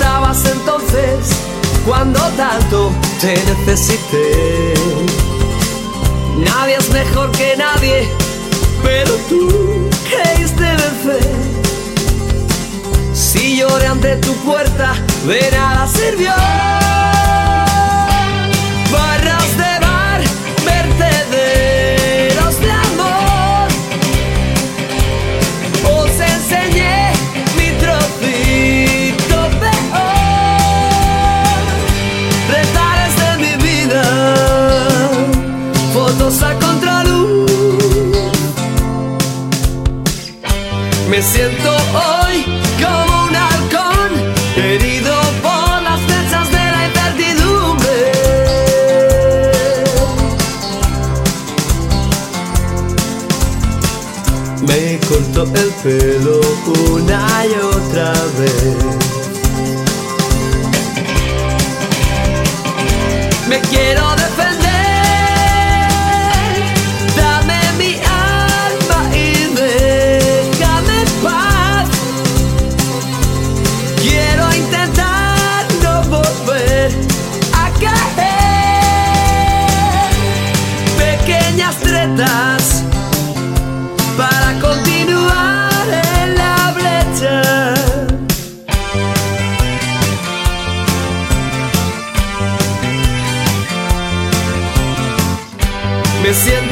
estabas entonces cuando tanto te necesité? Nadie es mejor que nadie, pero tú creíste vencer. Si lloré ante tu puerta, de nada sirvió. Barras de bar, vertederos de amor. Os enseñé mi trocito peor. Retares de mi vida, fotos a contraluz. Me siento hoy como un halcón, herido por las flechas de la incertidumbre. Me corto el pelo una y otra vez. Me quiero defender. Dame mi alma y déjame en paz. Quiero intentar no volver a caer. Pequeñas tretas para continuar en la brecha. Me siento